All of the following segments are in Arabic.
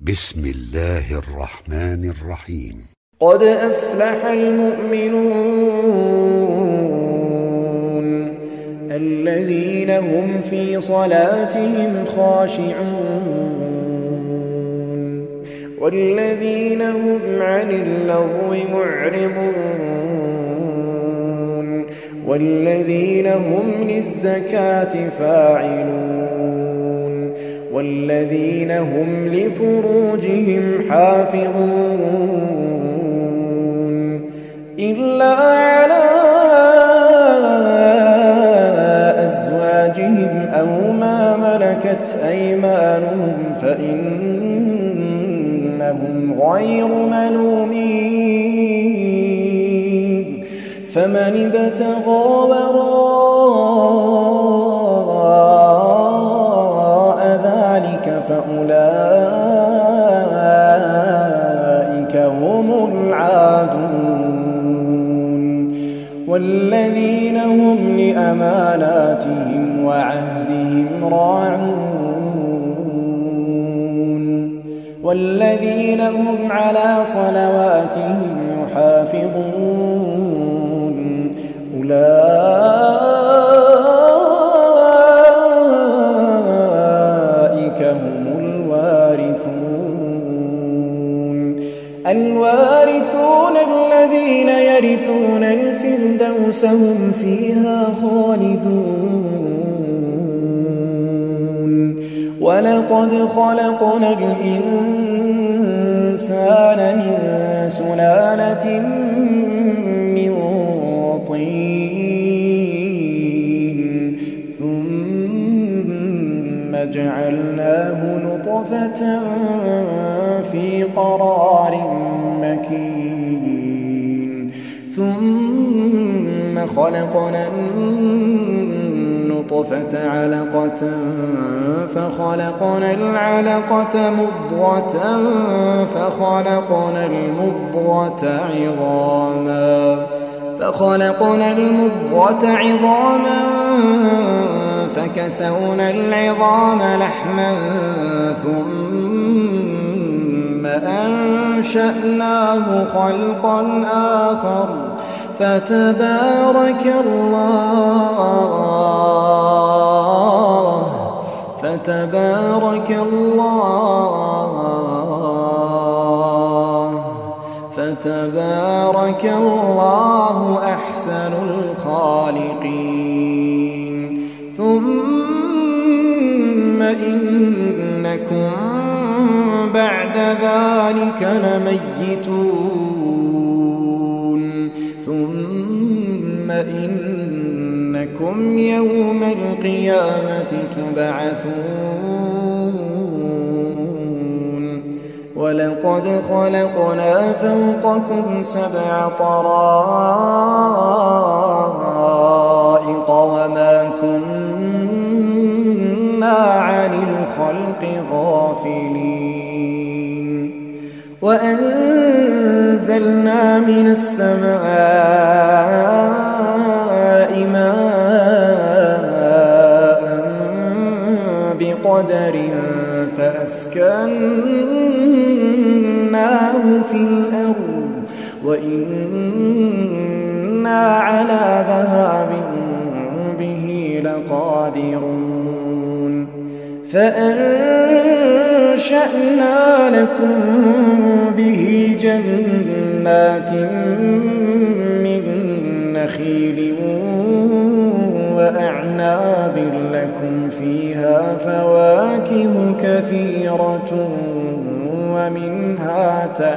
بسم الله الرحمن الرحيم. قد أفلح المؤمنون الذين هم في صلاتهم خاشعون والذين هم عن اللغو معرضون والذين هم للزكاة فاعلون والذين هم لفروجهم حافظون إلا على أزواجهم أو ما ملكت أيمانهم فإنهم غير ملومين فمن ابتغى وراء ذلك فأولئك هم العادون والذين هم لأماناتهم وعهدهم راعون والذين هم على صلواتهم يحافظون أولئك هم الوارثون الذين يرثون الفردوس هم فيها خالدون ولقد خلقنا الإنسان من سلالة من طين ثم جعلناه نطفة في قرار مكين ثم خلقنا النطفة علقة فخلقنا العلقة مضغة فخلقنا المضغة عظاما فكسونا العظام لحما ثم أنشأناه خلقا آخر فتبارك الله أحسن الخالقين ثم إنكم بعد ذلك لميتون ثم إنكم يوم القيامة تبعثون ولقد خلقنا فوقكم 7 طرائق وما كنا عن الخلق غافلين وأنزلنا من السماء ماء بقدر فأسكناه في الأرض وإنا على ذهاب به لقادرون فأنشأنا لكم به جنات من نخيل وأعناب لكم فيها فواكه كثيرة ومنها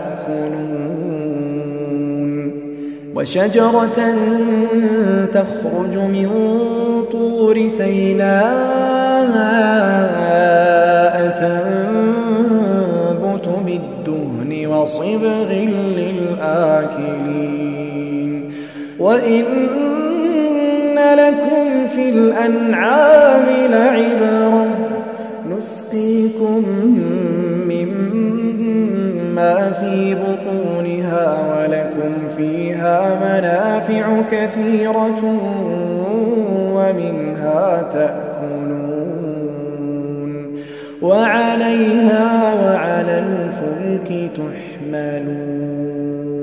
تأكلون وشجرة تخرج من طور سيناء تنبت بالدهن وصبغ للآكلين وإن لكم في الأنعام لعبرة نسقيكم مما في بطونها ولكم فيها منافع كثيرة ومنها تأكلون وعليها وعلى الفلك تحملون